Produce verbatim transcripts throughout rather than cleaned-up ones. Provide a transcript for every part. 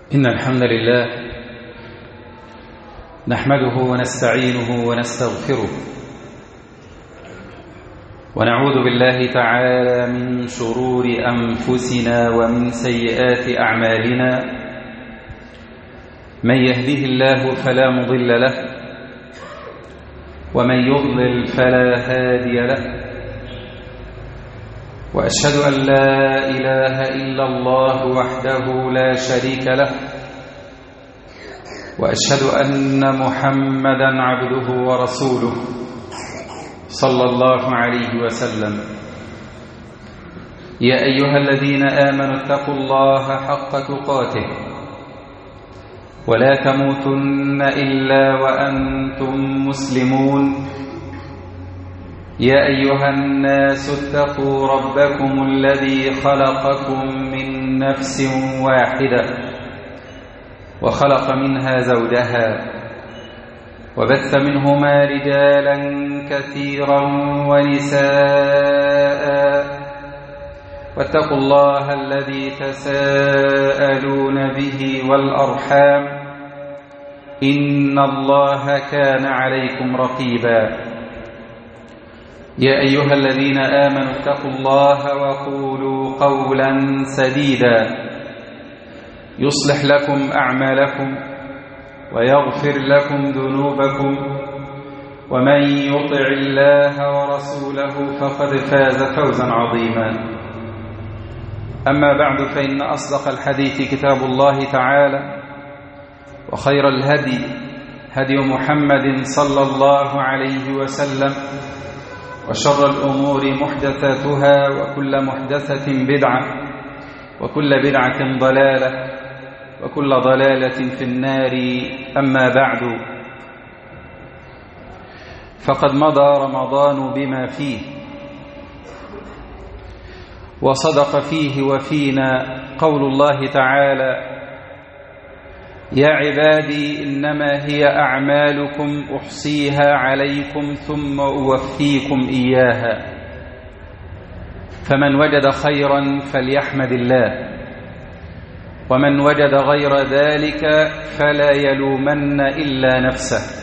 إن الحمد لله نحمده ونستعينه ونستغفره ونعوذ بالله تعالى من شرور أنفسنا ومن سيئات أعمالنا. من يهده الله فلا مضل له ومن يضلل فلا هادي له، وأشهد أن لا إله إلا الله وحده لا شريك له، وأشهد أن محمدًا عبده ورسوله صلى الله عليه وسلم. يا أيها الذين آمنوا اتقوا الله حق تقاته ولا تموتن إلا وأنتم مسلمون. يا أيها الناس اتقوا ربكم الذي خلقكم من نفس واحدة وخلق منها زوجها وبث منهما رجالا كثيرا ونساء، واتقوا الله الذي تساءلون به والأرحام إن الله كان عليكم رقيبا. يا أيها الذين آمنوا اتقوا الله وقولوا قولا سديدا يصلح لكم أعمالكم ويغفر لكم ذنوبكم، ومن يطع الله ورسوله فقد فاز فوزا عظيما. أما بعد، فإن أصدق الحديث كتاب الله تعالى، وخير الهدي هدي محمد صلى الله عليه وسلم، وشر الأمور محدثاتها، وكل محدثة بدعة، وكل بدعة ضلالة، وكل ضلالة في النار. أما بعد، فقد مضى رمضان بما فيه، وصدق فيه وفينا قول الله تعالى: يا عبادي إنما هي أعمالكم أحصيها عليكم ثم أوفيكم إياها، فمن وجد خيرا فليحمد الله، ومن وجد غير ذلك فلا يلومن إلا نفسه.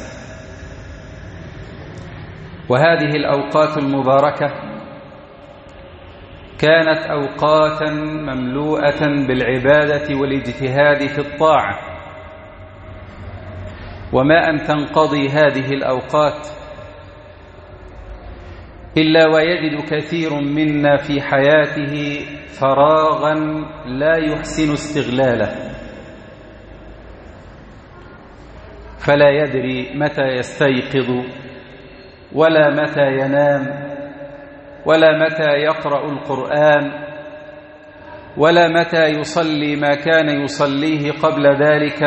وهذه الأوقات المباركة كانت أوقاتا مملوءة بالعبادة والاجتهاد في الطاعة، وما أن تنقضي هذه الأوقات إلا ويجد كثير منا في حياته فراغا لا يحسن استغلاله، فلا يدري متى يستيقظ، ولا متى ينام، ولا متى يقرأ القرآن، ولا متى يصلي ما كان يصليه قبل ذلك.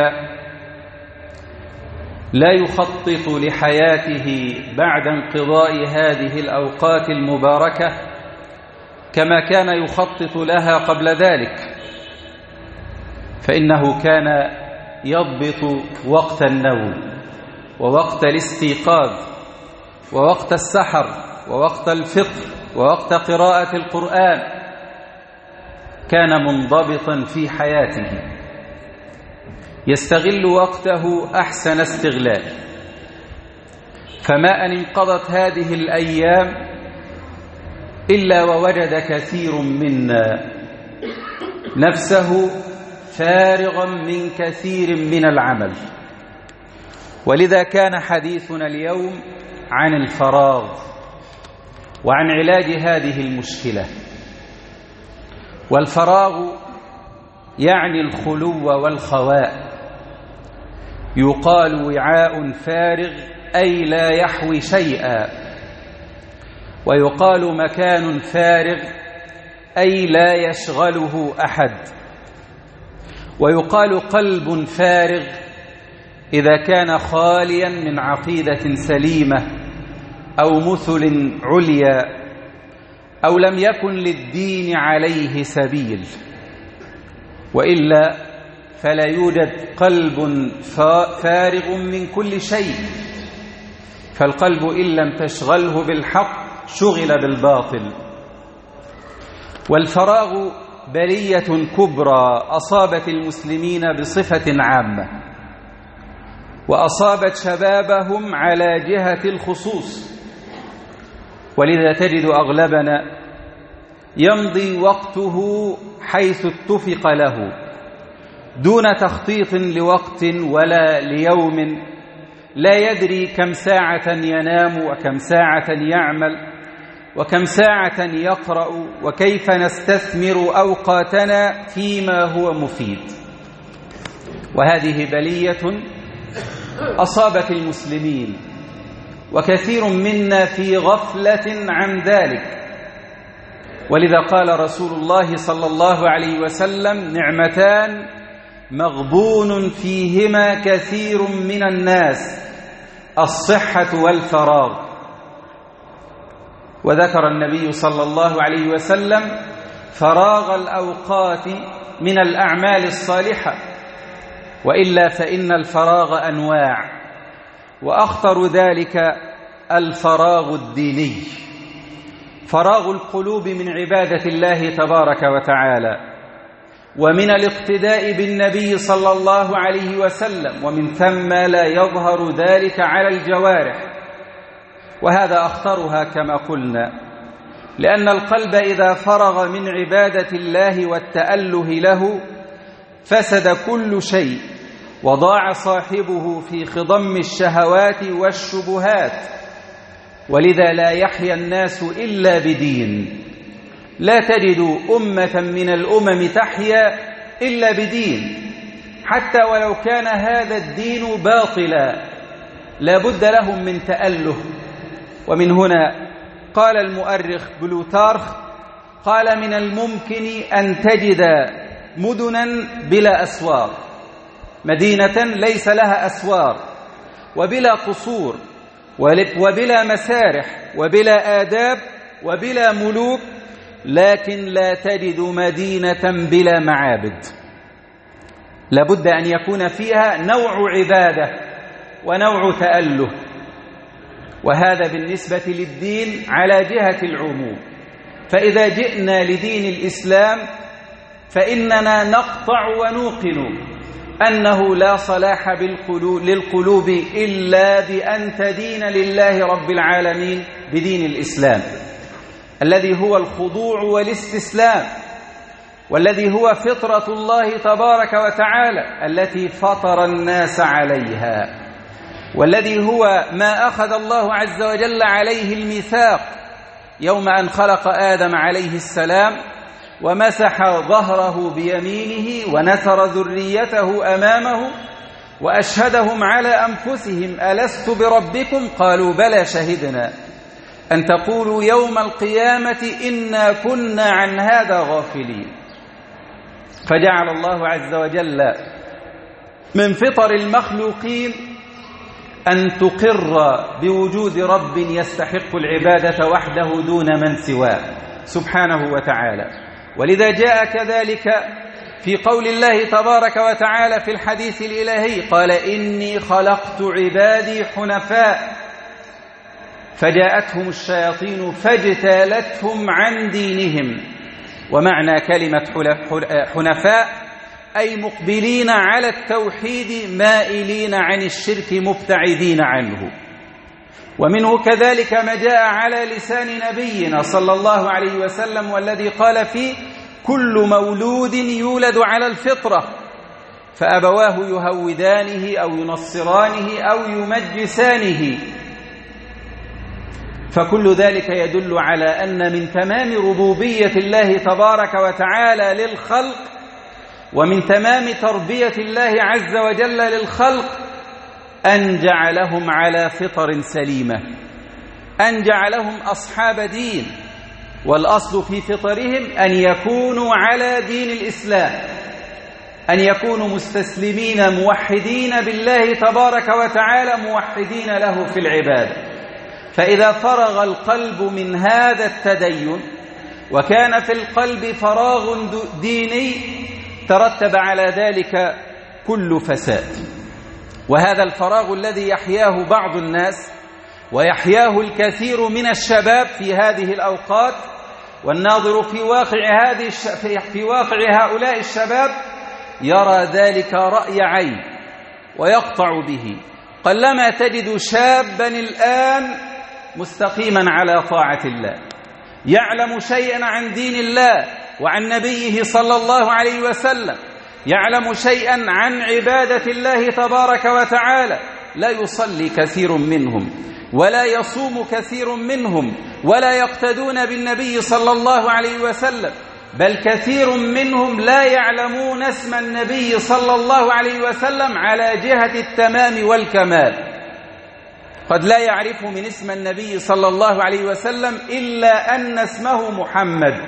لا يخطط لحياته بعد انقضاء هذه الأوقات المباركة كما كان يخطط لها قبل ذلك، فإنه كان يضبط وقت النوم، ووقت الاستيقاظ، ووقت السحر، ووقت الفطر، ووقت قراءة القرآن. كان منضبطا في حياته، يستغل وقته أحسن استغلال. فما أن انقضت هذه الأيام إلا ووجد كثير منا نفسه فارغا من كثير من العمل. ولذا كان حديثنا اليوم عن الفراغ وعن علاج هذه المشكلة. والفراغ يعني الخلو والخواء. يقال وعاء فارغ أي لا يحوي شيئا، ويقال مكان فارغ أي لا يشغله أحد، ويقال قلب فارغ إذا كان خاليا من عقيدة سليمة أو مثل عليا، أو لم يكن للدين عليه سبيل. وإلا فلا يوجد قلب فارغ من كل شيء، فالقلب إن لم تشغله بالحق شغل بالباطل. والفراغ بلية كبرى أصابت المسلمين بصفة عامة، وأصابت شبابهم على جهة الخصوص. ولذا تجد أغلبنا يمضي وقته حيث اتفق له دون تخطيط لوقت ولا ليوم، لا يدري كم ساعة ينام وكم ساعة يعمل وكم ساعة يقرأ، وكيف نستثمر أوقاتنا فيما هو مفيد. وهذه بلية أصابت المسلمين، وكثير منا في غفلة عن ذلك. ولذا قال رسول الله صلى الله عليه وسلم: نعمتان مغبون فيهما كثير من الناس، الصحة والفراغ. وذكر النبي صلى الله عليه وسلم فراغ الأوقات من الأعمال الصالحة، وإلا فإن الفراغ أنواع، وأخطر ذلك الفراغ الديني، فراغ القلوب من عبادة الله تبارك وتعالى، ومن الاقتداء بالنبي صلى الله عليه وسلم، ومن ثم لا يظهر ذلك على الجوارح. وهذا أخطرها كما قلنا، لأن القلب إذا فرغ من عبادة الله والتأله له فسد كل شيء، وضاع صاحبه في خضم الشهوات والشبهات. ولذا لا يحيا الناس إلا بدين، لا تجد أمة من الأمم تحيا إلا بدين، حتى ولو كان هذا الدين باطلا لا بد لهم من تأله. ومن هنا قال المؤرخ بلوتارخ، قال: من الممكن أن تجد مدنا بلا أسوار، مدينة ليس لها أسوار وبلا قصور وبلا مسارح وبلا آداب وبلا ملوك، لكن لا تجد مدينة بلا معابد. لابد أن يكون فيها نوع عبادة ونوع تأله. وهذا بالنسبة للدين على جهة العموم. فإذا جئنا لدين الإسلام فإننا نقطع ونوقن أنه لا صلاح للقلوب إلا بأن تدين لله رب العالمين بدين الإسلام، الذي هو الخضوع والاستسلام، والذي هو فطرة الله تبارك وتعالى التي فطر الناس عليها، والذي هو ما أخذ الله عز وجل عليه الميثاق يوم أن خلق آدم عليه السلام ومسح ظهره بيمينه ونثر ذريته أمامه وأشهدهم على أنفسهم: ألست بربكم؟ قالوا: بلى شهدنا أن تقولوا يوم القيامة إنا كنا عن هذا غافلين. فجعل الله عز وجل من فطر المخلوقين أن تقر بوجود رب يستحق العبادة وحده دون من سواه سبحانه وتعالى. ولذا جاء كذلك في قول الله تبارك وتعالى في الحديث الإلهي: قال: إني خلقت عبادي حنفاء فجاءتهم الشياطين فاجتالتهم عن دينهم. ومعنى كلمة حنفاء أي مقبلين على التوحيد مائلين عن الشرك مبتعدين عنه. ومنه كذلك ما جاء على لسان نبينا صلى الله عليه وسلم والذي قال فيه: كل مولود يولد على الفطرة فأبواه يهودانه أو ينصرانه أو يمجسانه. فكل ذلك يدل على أن من تمام ربوبية الله تبارك وتعالى للخلق ومن تمام تربية الله عز وجل للخلق أن جعلهم على فطر سليمة، أن جعلهم أصحاب دين، والأصل في فطرهم أن يكونوا على دين الإسلام، أن يكونوا مستسلمين موحدين بالله تبارك وتعالى، موحدين له في العبادة. فإذا فرغ القلب من هذا التدين وكان في القلب فراغ ديني ترتب على ذلك كل فساد. وهذا الفراغ الذي يحياه بعض الناس ويحياه الكثير من الشباب في هذه الأوقات والناظر في واقع هذه في واقع هؤلاء الشباب يرى ذلك رأي عين ويقطع به. قلما تجد شابا الآن مستقيما على طاعة الله، يعلم شيئا عن دين الله وعن نبيه صلى الله عليه وسلم، يعلم شيئا عن عبادة الله تبارك وتعالى، لا يصلي كثير منهم ولا يصوم كثير منهم ولا يقتدون بالنبي صلى الله عليه وسلم، بل كثير منهم لا يعلمون اسم النبي صلى الله عليه وسلم على جهة التمام والكمال. قد لا يعرف من اسم النبي صلى الله عليه وسلم إلا أن اسمه محمد،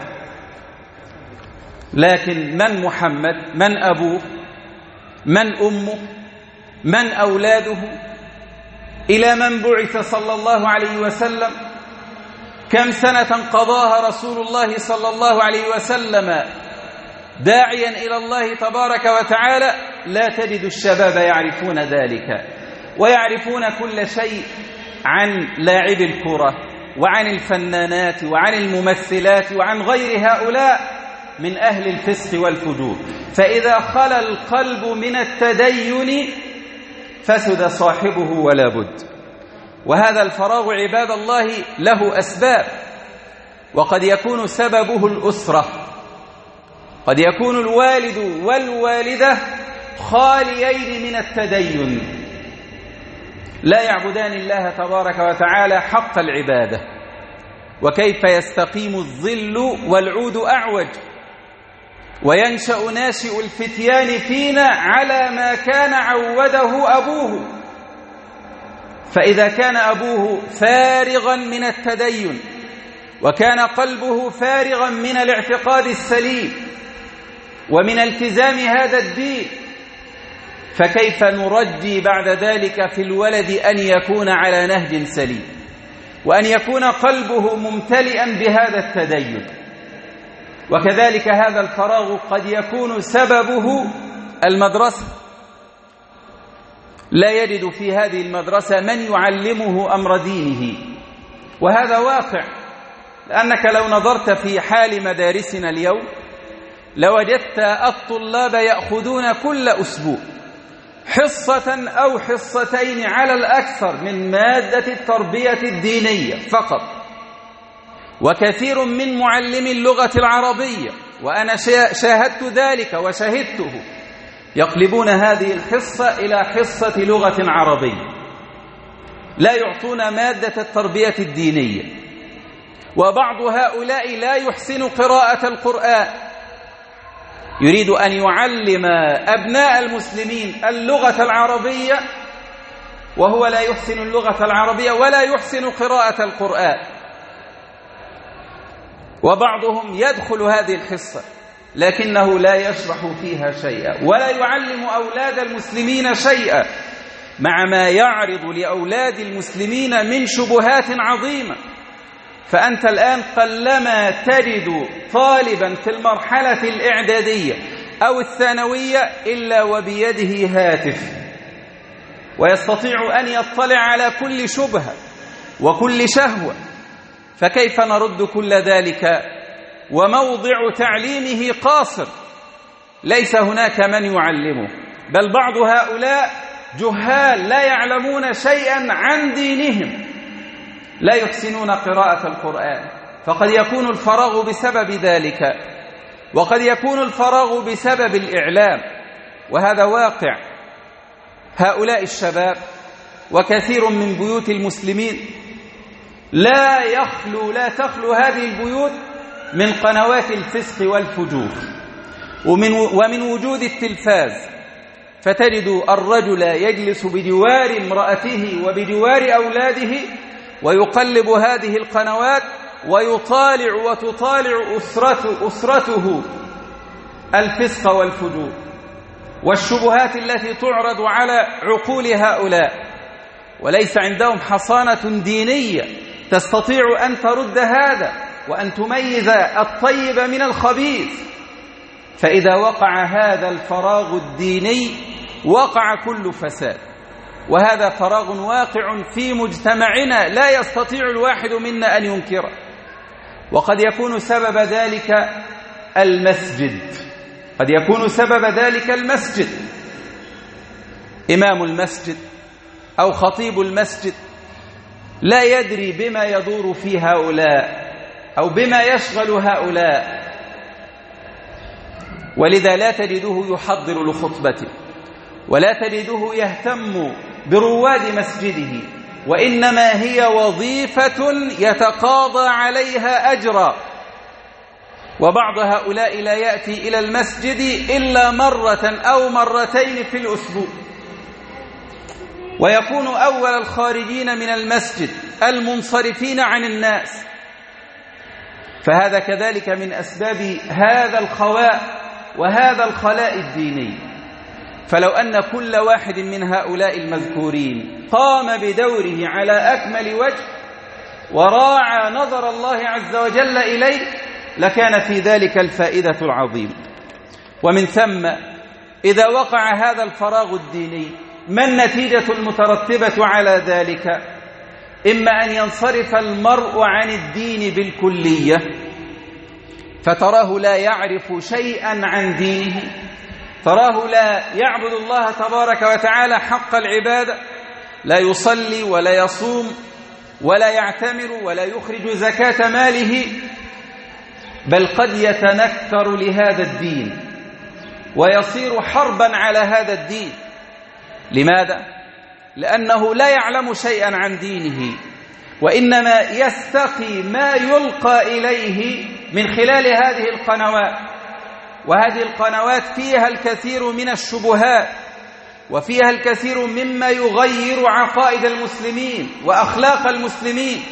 لكن من محمد؟ من أبوه؟ من أمه؟ من أولاده؟ إلى من بعث صلى الله عليه وسلم؟ كم سنة قضاها رسول الله صلى الله عليه وسلم داعيا إلى الله تبارك وتعالى؟ لا تجد الشباب يعرفون ذلك، ويعرفون كل شيء عن لاعبي الكرة وعن الفنانات وعن الممثلات وعن غير هؤلاء من أهل الفسق والفجور. فإذا خلا القلب من التدين فسد صاحبه ولا بد. وهذا الفراغ عباد الله له أسباب، وقد يكون سببه الأسرة، قد يكون الوالد والوالدة خاليين من التدين، لا يعبدان الله تبارك وتعالى حق العبادة. وكيف يستقيم الظل والعود أعوج؟ وينشأ ناشئ الفتيان فينا على ما كان عوده أبوه. فإذا كان أبوه فارغا من التدين وكان قلبه فارغا من الاعتقاد السليم ومن التزام هذا الدين، فكيف نرجي بعد ذلك في الولد أن يكون على نهج سليم وأن يكون قلبه ممتلئا بهذا التدين؟ وكذلك هذا الفراغ قد يكون سببه المدرسة، لا يجد في هذه المدرسة من يعلمه أمر دينه، وهذا واقع. لأنك لو نظرت في حال مدارسنا اليوم لوجدت الطلاب يأخذون كل أسبوع حصة أو حصتين على الأكثر من مادة التربية الدينية فقط. وكثير من معلمي اللغة العربية، وأنا شاهدت ذلك وشهدته، يقلبون هذه الحصة إلى حصة لغة عربية، لا يعطون مادة التربية الدينية. وبعض هؤلاء لا يحسن قراءة القرآن، يريد أن يعلم أبناء المسلمين اللغة العربية وهو لا يحسن اللغة العربية ولا يحسن قراءة القرآن. وبعضهم يدخل هذه الحصة لكنه لا يشرح فيها شيئا ولا يعلم أولاد المسلمين شيئا، مع ما يعرض لأولاد المسلمين من شبهات عظيمة. فأنت الآن قلما تجد طالبا في المرحلة الإعدادية أو الثانوية إلا وبيده هاتف ويستطيع أن يطلع على كل شبهة وكل شهوة. فكيف نرد كل ذلك وموضع تعليمه قاصر، ليس هناك من يعلمه، بل بعض هؤلاء جهال لا يعلمون شيئا عن دينهم، لا يحسنون قراءة القرآن. فقد يكون الفراغ بسبب ذلك، وقد يكون الفراغ بسبب الإعلام، وهذا واقع. هؤلاء الشباب وكثير من بيوت المسلمين لا يخلو لا تخلو هذه البيوت من قنوات الفسق والفجور ومن, ومن وجود التلفاز. فتجد الرجل يجلس بجوار امرأته وبجوار أولاده ويقلب هذه القنوات ويطالع وتطالع أسرته, أسرته الفسق والفجور والشبهات التي تعرض على عقول هؤلاء، وليس عندهم حصانة دينية تستطيع أن ترد هذا وأن تميز الطيب من الخبيث. فإذا وقع هذا الفراغ الديني وقع كل فساد، وهذا فراغ واقع في مجتمعنا لا يستطيع الواحد منا أن ينكره. وقد يكون سبب ذلك المسجد، قد يكون سبب ذلك المسجد، إمام المسجد أو خطيب المسجد لا يدري بما يدور في هؤلاء أو بما يشغل هؤلاء، ولذا لا تجده يحضر لخطبته ولا تجده يهتم برواد مسجده، وإنما هي وظيفة يتقاضى عليها أجرا. وبعض هؤلاء لا يأتي إلى المسجد إلا مرة أو مرتين في الأسبوع، ويكون أول الخارجين من المسجد المنصرفين عن الناس. فهذا كذلك من أسباب هذا الخواء وهذا الخلاء الديني. فلو أن كل واحد من هؤلاء المذكورين قام بدوره على أكمل وجه وراعى نظر الله عز وجل إليه لكان في ذلك الفائدة العظيمة. ومن ثم إذا وقع هذا الفراغ الديني ما النتيجة المترتبة على ذلك؟ إما أن ينصرف المرء عن الدين بالكلية فتراه لا يعرف شيئا عن دينه، تراه لا يعبد الله تبارك وتعالى حق العبادة، لا يصلي ولا يصوم ولا يعتمر ولا يخرج زكاة ماله، بل قد يتنكر لهذا الدين ويصير حربا على هذا الدين. لماذا؟ لأنه لا يعلم شيئا عن دينه، وإنما يستقي ما يلقى إليه من خلال هذه القنوات، وهذه القنوات فيها الكثير من الشبهات وفيها الكثير مما يغير عقائد المسلمين وأخلاق المسلمين،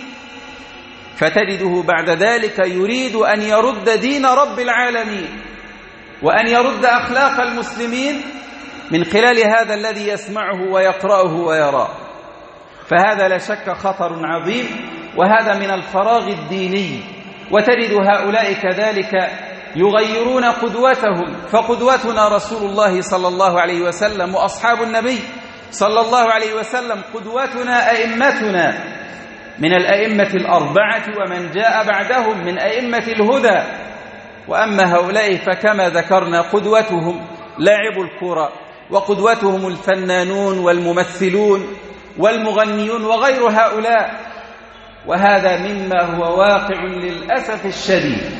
فتجده بعد ذلك يريد أن يرد دين رب العالمين وأن يرد أخلاق المسلمين من خلال هذا الذي يسمعه ويقرأه ويراه. فهذا لا شك خطر عظيم، وهذا من الفراغ الديني. وتجد هؤلاء كذلك يغيرون قدوتهم، فقدوتنا رسول الله صلى الله عليه وسلم وأصحاب النبي صلى الله عليه وسلم، قدوتنا أئمتنا من الأئمة الأربعة ومن جاء بعدهم من أئمة الهدى. وأما هؤلاء فكما ذكرنا قدوتهم لاعب الكرة، وقدوتهم الفنانون والممثلون والمغنيون وغير هؤلاء، وهذا مما هو واقع للأسف الشديد.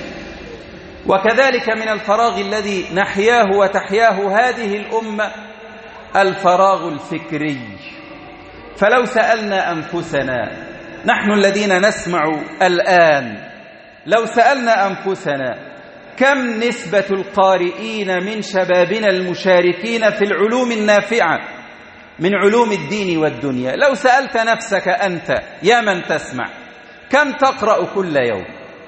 وكذلك من الفراغ الذي نحياه وتحياه هذه الأمة الفراغ الفكري. فلو سألنا أنفسنا نحن الذين نسمع الآن، لو سألنا أنفسنا كم نسبة القارئين من شبابنا المشاركين في العلوم النافعة من علوم الدين والدنيا، لو سألت نفسك أنت يا من تسمع كم تقرأ كل يوم؟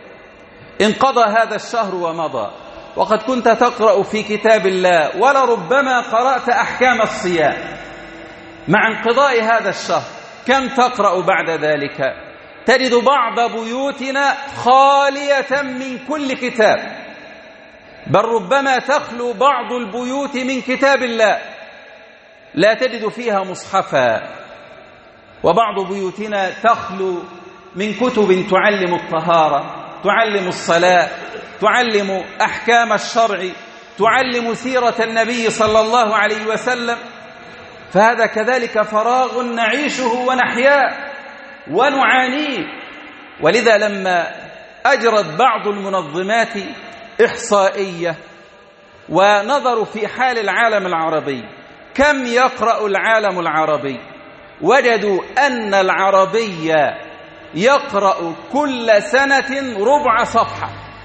انقضى هذا الشهر ومضى وقد كنت تقرأ في كتاب الله، ولربما قرأت أحكام الصيام. مع انقضاء هذا الشهر كم تقرأ بعد ذلك؟ تجد بعض بيوتنا خالية من كل كتاب، بل ربما تخلو بعض البيوت من كتاب الله، لا تجد فيها مصحفا. وبعض بيوتنا تخلو من كتب تعلم الطهارة، تعلم الصلاة، تعلم أحكام الشرع، تعلم سيرة النبي صلى الله عليه وسلم. فهذا كذلك فراغ نعيشه ونحياه ونعانيه. ولذا لما أجرت بعض المنظمات إحصائية ونظروا في حال العالم العربي كم يقرأ العالم العربي، وجدوا أن العربي يقرأ كل سنة ربع صفحة.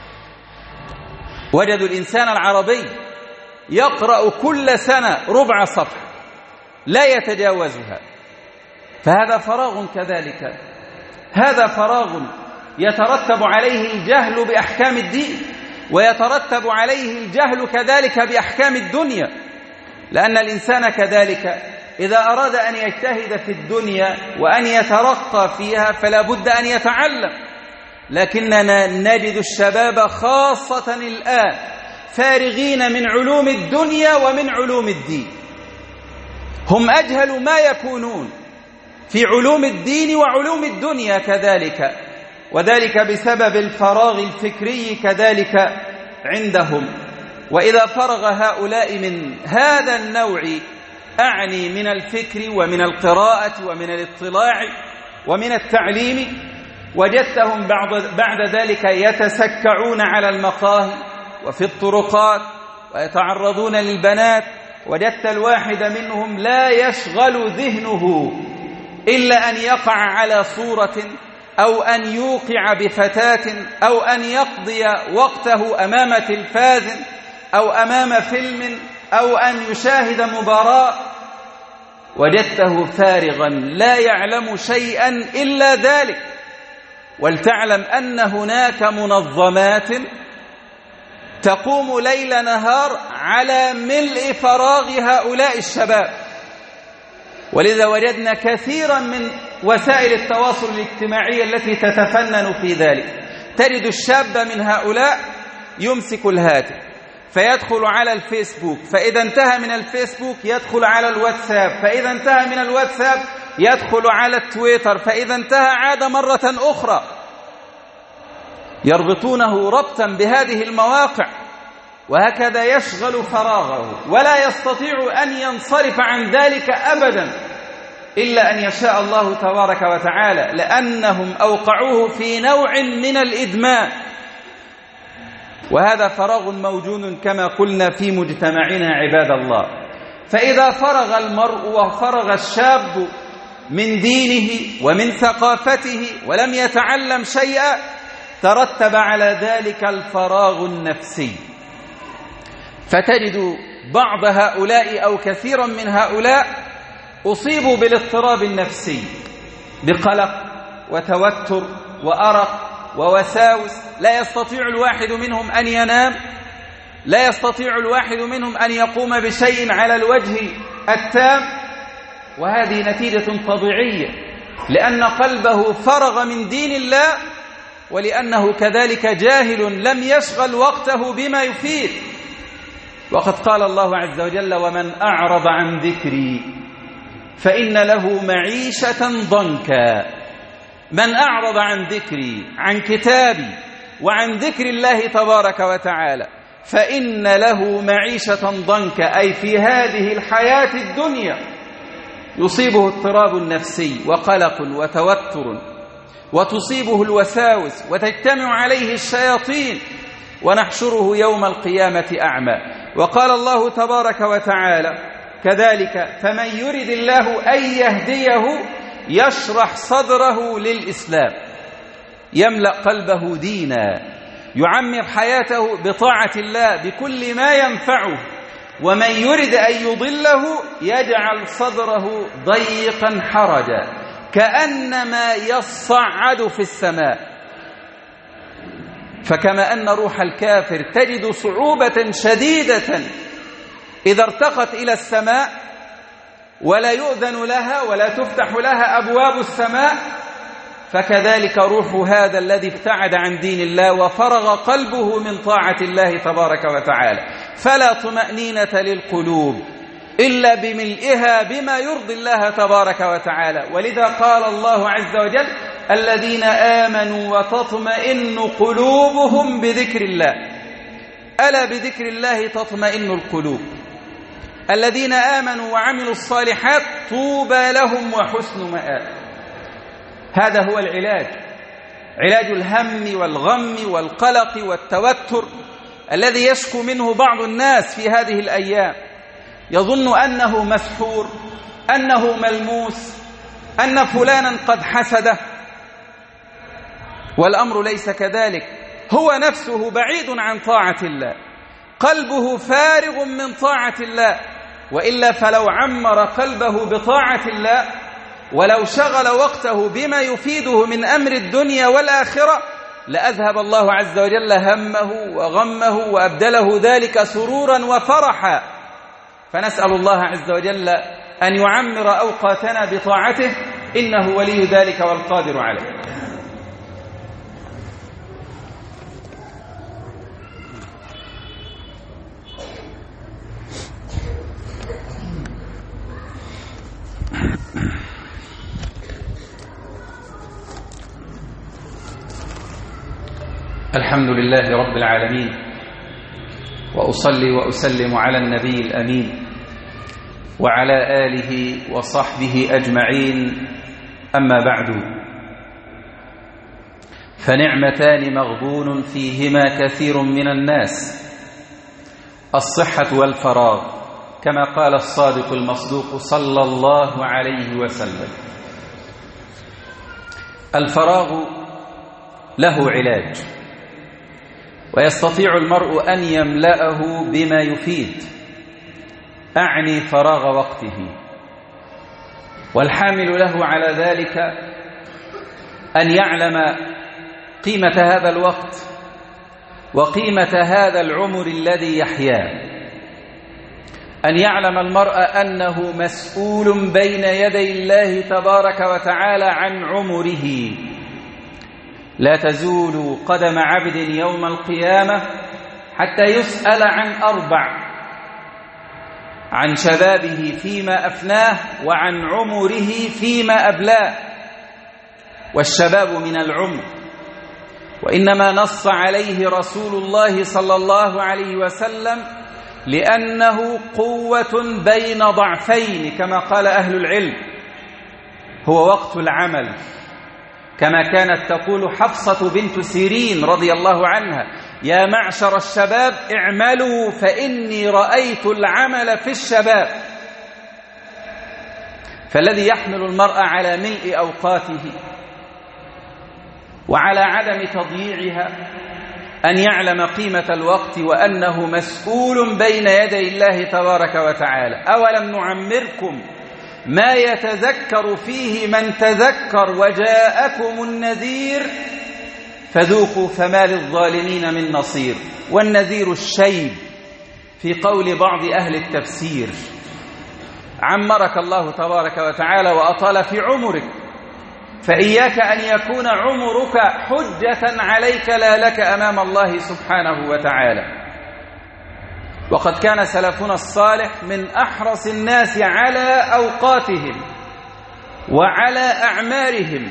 وجدوا الإنسان العربي يقرأ كل سنة ربع صفحة لا يتجاوزها. فهذا فراغ كذلك، هذا فراغ يترتب عليه الجهل بأحكام الدين، ويترتب عليه الجهل كذلك بأحكام الدنيا، لأن الإنسان كذلك إذا أراد أن يجتهد في الدنيا وأن يترقى فيها فلا بد أن يتعلم. لكننا نجد الشباب خاصة الآن فارغين من علوم الدنيا ومن علوم الدين، هم أجهل ما يكونون في علوم الدين وعلوم الدنيا كذلك. وذلك بسبب الفراغ الفكري كذلك عندهم. وإذا فرغ هؤلاء من هذا النوع، أعني من الفكر ومن القراءة ومن الاطلاع ومن التعليم، وجدتهم بعد ذلك يتسكعون على المقاهي وفي الطرقات ويتعرضون للبنات. وجدت الواحد منهم لا يشغل ذهنه إلا أن يقع على صورة أو أن يوقع بفتاة أو أن يقضي وقته أمام تلفاز أو أمام فيلم أو أن يشاهد مباراة. وجدته فارغا لا يعلم شيئا إلا ذلك. ولتعلم أن هناك منظمات تقوم ليل نهار على ملء فراغ هؤلاء الشباب. ولذا وجدنا كثيرا من وسائل التواصل الاجتماعي التي تتفنن في ذلك. تجد الشاب من هؤلاء يمسك الهاتف فيدخل على الفيسبوك، فإذا انتهى من الفيسبوك يدخل على الواتساب، فإذا انتهى من الواتساب يدخل على التويتر، فإذا انتهى عاد مرة أخرى. يربطونه ربطا بهذه المواقع، وهكذا يشغل فراغه ولا يستطيع أن ينصرف عن ذلك أبدا إلا أن يشاء الله تبارك وتعالى، لأنهم أوقعوه في نوع من الإدمان. وهذا فراغ موجود كما قلنا في مجتمعنا عباد الله. فإذا فرغ المرء وفرغ الشاب من دينه ومن ثقافته ولم يتعلم شيئا، ترتب على ذلك الفراغ النفسي. فتجد بعض هؤلاء أو كثيرا من هؤلاء أصيبوا بالاضطراب النفسي، بقلق وتوتر وأرق ووساوس. لا يستطيع الواحد منهم أن ينام، لا يستطيع الواحد منهم أن يقوم بشيء على الوجه التام. وهذه نتيجة طبيعية، لأن قلبه فرغ من دين الله، ولأنه كذلك جاهل لم يشغل وقته بما يفيد. وقد قال الله عز وجل: ومن أعرض عن ذكري فإن له معيشة ضنكا. من أعرض عن ذكري، عن كتابي وعن ذكر الله تبارك وتعالى، فإن له معيشة ضنكا، أي في هذه الحياة الدنيا يصيبه اضطراب نفسي وقلق وتوتر، وتصيبه الوساوس وتجتمع عليه الشياطين، ونحشره يوم القيامة أعمى. وقال الله تبارك وتعالى كذلك: فمن يرد الله أن يهديه يشرح صدره للإسلام، يملأ قلبه دينا، يعمر حياته بطاعة الله بكل ما ينفعه. ومن يرد أن يضله يجعل صدره ضيقا حرجا كأنما يصعد في السماء. فكما أن روح الكافر تجد صعوبة شديدة إذا ارتقت إلى السماء ولا يؤذن لها ولا تفتح لها أبواب السماء، فكذلك روح هذا الذي ابتعد عن دين الله وفرغ قلبه من طاعة الله تبارك وتعالى. فلا طمأنينة للقلوب إلا بملئها بما يرضي الله تبارك وتعالى. ولذا قال الله عز وجل: الذين آمنوا وتطمئن قلوبهم بذكر الله. ألا بذكر الله تطمئن القلوب. الذين آمنوا وعملوا الصالحات طوبى لهم وحسن مآب. هذا هو العلاج، علاج الهم والغم والقلق والتوتر الذي يشكو منه بعض الناس في هذه الأيام. يظن أنه مسحور، أنه ملموس، أن فلانا قد حسده، والأمر ليس كذلك. هو نفسه بعيد عن طاعة الله، قلبه فارغ من طاعة الله. وإلا فلو عمر قلبه بطاعة الله ولو شغل وقته بما يفيده من أمر الدنيا والآخرة لأذهب الله عز وجل همه وغمه وأبدله ذلك سرورا وفرحا. فنسأل الله عز وجل أن يعمر أوقاتنا بطاعته، إنه ولي ذلك والقادر عليه. الحمد لله رب العالمين، وأصلي وأسلم على النبي الأمين وعلى آله وصحبه أجمعين. أما بعد، فنعمتان مغبون فيهما كثير من الناس: الصحة والفراغ، كما قال الصادق المصدوق صلى الله عليه وسلم. الفراغ له علاج، ويستطيع المرء أن يملأه بما يفيد، أعني فراغ وقته، والحامل له على ذلك أن يعلم قيمة هذا الوقت وقيمة هذا العمر الذي يحياه، أن يعلم المرء أنه مسؤول بين يدي الله تبارك وتعالى عن عمره. لا تزول قدم عبد يوم القيامة حتى يسأل عن أربع: عن شبابه فيما أفناه، وعن عمره فيما أبلاه. والشباب من العمر، وإنما نص عليه رسول الله صلى الله عليه وسلم لأنه قوة بين ضعفين، كما قال أهل العلم. هو وقت العمل، كما كانت تقول حفصة بنت سيرين رضي الله عنها: يا معشر الشباب اعملوا فإني رأيت العمل في الشباب. فالذي يحمل المرء على ملء أوقاته وعلى عدم تضييعها أن يعلم قيمة الوقت، وأنه مسؤول بين يدي الله تبارك وتعالى. أولم نعمركم ما يتذكر فيه من تذكر وجاءكم النذير فذوقوا فما للظالمين من نصير. والنذير الشيب في قول بعض أهل التفسير. عمرك الله تبارك وتعالى وأطال في عمرك، فإياك أن يكون عمرك حجة عليك لا لك أمام الله سبحانه وتعالى. وقد كان سلفنا الصالح من أحرص الناس على أوقاتهم وعلى أعمارهم،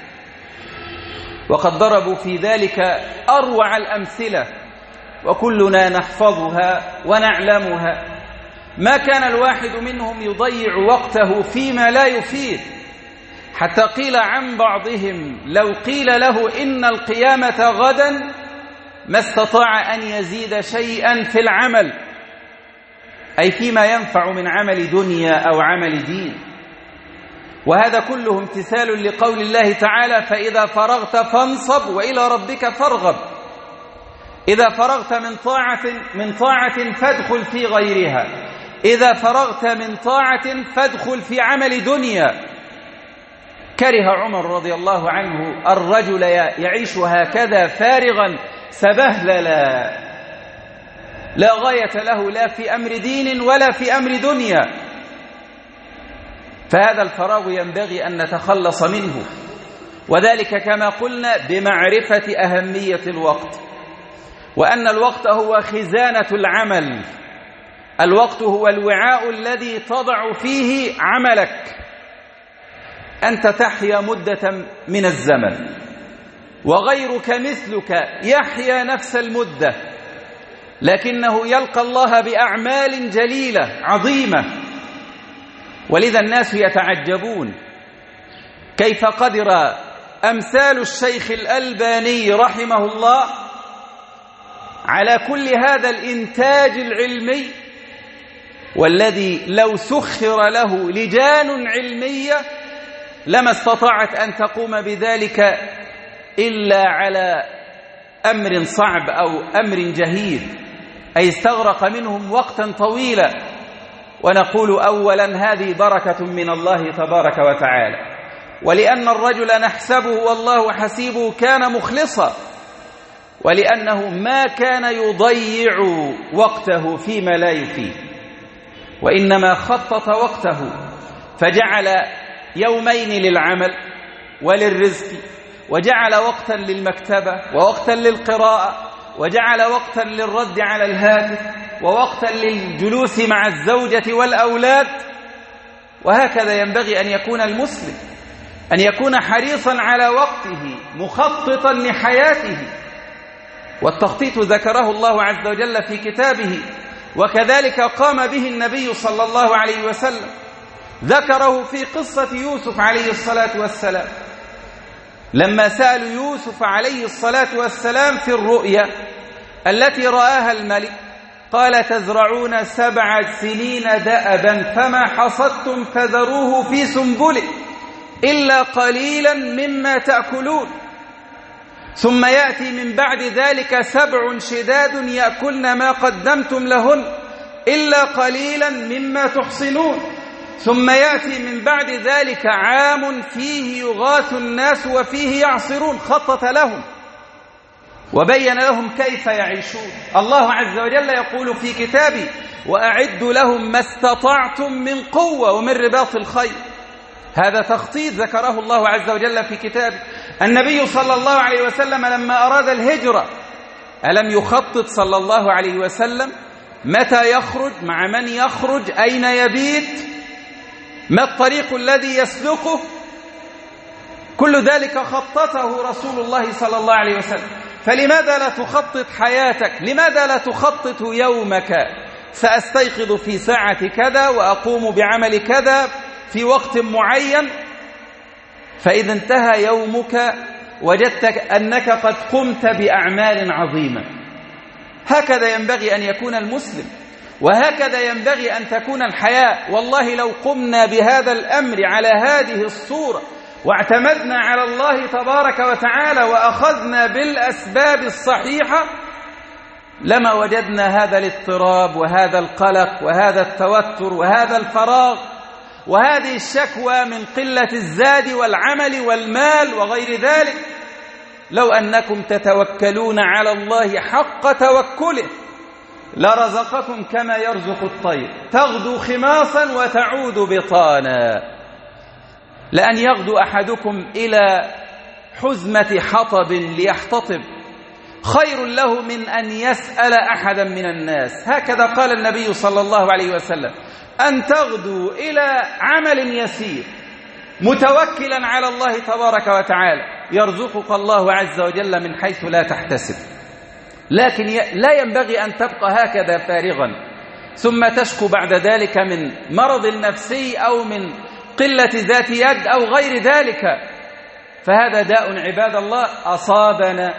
وقد ضربوا في ذلك أروع الأمثلة، وكلنا نحفظها ونعلمها. ما كان الواحد منهم يضيع وقته فيما لا يفيد، حتى قيل عن بعضهم: لو قيل له إن القيامة غدا ما استطاع أن يزيد شيئا في العمل، أي فيما ينفع من عمل دنيا أو عمل دين. وهذا كله امتثال لقول الله تعالى: فإذا فرغت فانصب وإلى ربك فارغب. إذا فرغت من طاعة من طاعة فادخل في غيرها، إذا فرغت من طاعة فادخل في عمل دنيا. كره عمر رضي الله عنه الرجل يعيش هكذا فارغا سبهللا، لا غاية له لا في أمر دين ولا في أمر دنيا. فهذا الفراغ ينبغي أن نتخلص منه، وذلك كما قلنا بمعرفة أهمية الوقت، وأن الوقت هو خزانة العمل. الوقت هو الوعاء الذي تضع فيه عملك. أنت تحيا مدة من الزمن، وغيرك مثلك يحيا نفس المدة، لكنه يلقى الله بأعمال جليلة عظيمة. ولذا الناس يتعجبون كيف قدر أمثال الشيخ الألباني رحمه الله على كل هذا الإنتاج العلمي، والذي لو سخر له لجان علمية لما استطاعت أن تقوم بذلك إلا على أمر صعب أو أمر جهيد، أي استغرق منهم وقتا طويلا. ونقول أولا هذه بركة من الله تبارك وتعالى، ولأن الرجل نحسبه والله حسيبه كان مخلصا، ولأنه ما كان يضيع وقته فيما لا يفيد، وإنما خطط وقته فجعل يومين للعمل وللرزق، وجعل وقتا للمكتبة ووقتا للقراءة، وجعل وقتا للرد على الهاتف، ووقتا للجلوس مع الزوجة والأولاد. وهكذا ينبغي أن يكون المسلم، أن يكون حريصا على وقته، مخططا لحياته. والتخطيط ذكره الله عز وجل في كتابه، وكذلك قام به النبي صلى الله عليه وسلم، ذكره في قصة يوسف عليه الصلاة والسلام لما سألوا يوسف عليه الصلاة والسلام في الرؤيا التي رآها الملك، قال تزرعون سبع سنين دأبا فما حصدتم فذروه في سنبله إلا قليلا مما تأكلون ثم يأتي من بعد ذلك سبع شداد يأكلن ما قدمتم لهن إلا قليلا مما تحصنون ثم يأتي من بعد ذلك عام فيه يغاث الناس وفيه يعصرون. خطط لهم وبين لهم كيف يعيشون. الله عز وجل يقول في كتابه وأعدوا لهم ما استطعتم من قوة ومن رباط الخيل. هذا تخطيط ذكره الله عز وجل في كتابه. النبي صلى الله عليه وسلم لما أراد الهجرة ألم يخطط صلى الله عليه وسلم متى يخرج، مع من يخرج، أين يبيت، ما الطريق الذي يسلكه؟ كل ذلك خططه رسول الله صلى الله عليه وسلم. فلماذا لا تخطط حياتك؟ لماذا لا تخطط يومك؟ سأستيقظ في ساعة كذا وأقوم بعمل كذا في وقت معين، فإذا انتهى يومك وجدت أنك قد قمت بأعمال عظيمة. هكذا ينبغي أن يكون المسلم، وهكذا ينبغي أن تكون الحياة. والله لو قمنا بهذا الأمر على هذه الصورة واعتمدنا على الله تبارك وتعالى وأخذنا بالأسباب الصحيحة لما وجدنا هذا الاضطراب وهذا القلق وهذا التوتر وهذا الفراغ وهذه الشكوى من قلة الزاد والعمل والمال وغير ذلك. لو أنكم تتوكلون على الله حق توكله لرزقكم كما يرزق الطير تغدو خماصا وتعود بطانا. لأن يغدو أحدكم إلى حزمة حطب ليحتطب خير له من أن يسأل أحدا من الناس. هكذا قال النبي صلى الله عليه وسلم أن تغدو إلى عمل يسير متوكلا على الله تبارك وتعالى يرزقك الله عز وجل من حيث لا تحتسب. لكن لا ينبغي أن تبقى هكذا فارغا ثم تشكو بعد ذلك من مرض نفسي أو من قلة ذات يد أو غير ذلك، فهذا داء عباد الله أصابنا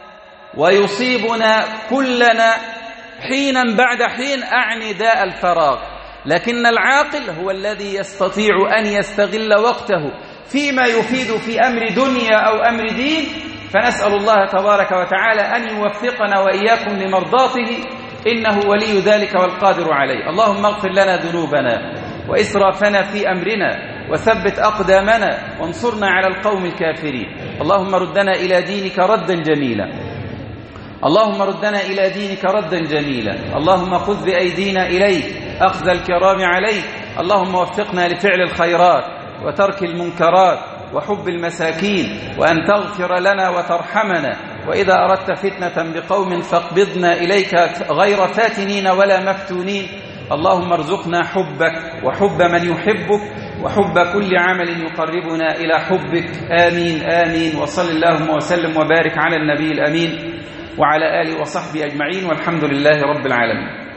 ويصيبنا كلنا حينا بعد حين، أعني داء الفراغ. لكن العاقل هو الذي يستطيع أن يستغل وقته فيما يفيد في أمر دنيا أو أمر دين. فنسأل الله تبارك وتعالى أن يوفقنا وإياكم لمرضاته إنه ولي ذلك والقادر عليه. اللهم اغفر لنا ذنوبنا وإسرافنا في أمرنا وثبت أقدامنا وانصرنا على القوم الكافرين. اللهم ردنا إلى دينك ردا جميلا اللهم ردنا إلى دينك ردا جميلا اللهم خذ بأيدينا إليك أخذ الكرام عليك. اللهم وفقنا لفعل الخيرات وترك المنكرات وحب المساكين، وأن تغفر لنا وترحمنا، وإذا أردت فتنة بقوم فاقبضنا إليك غير فاتنين ولا مفتونين. اللهم ارزقنا حبك وحب من يحبك وحب كل عمل يقربنا إلى حبك. آمين آمين. وصل اللهم وسلم وبارك على النبي الأمين وعلى آله وصحبه أجمعين، والحمد لله رب العالمين.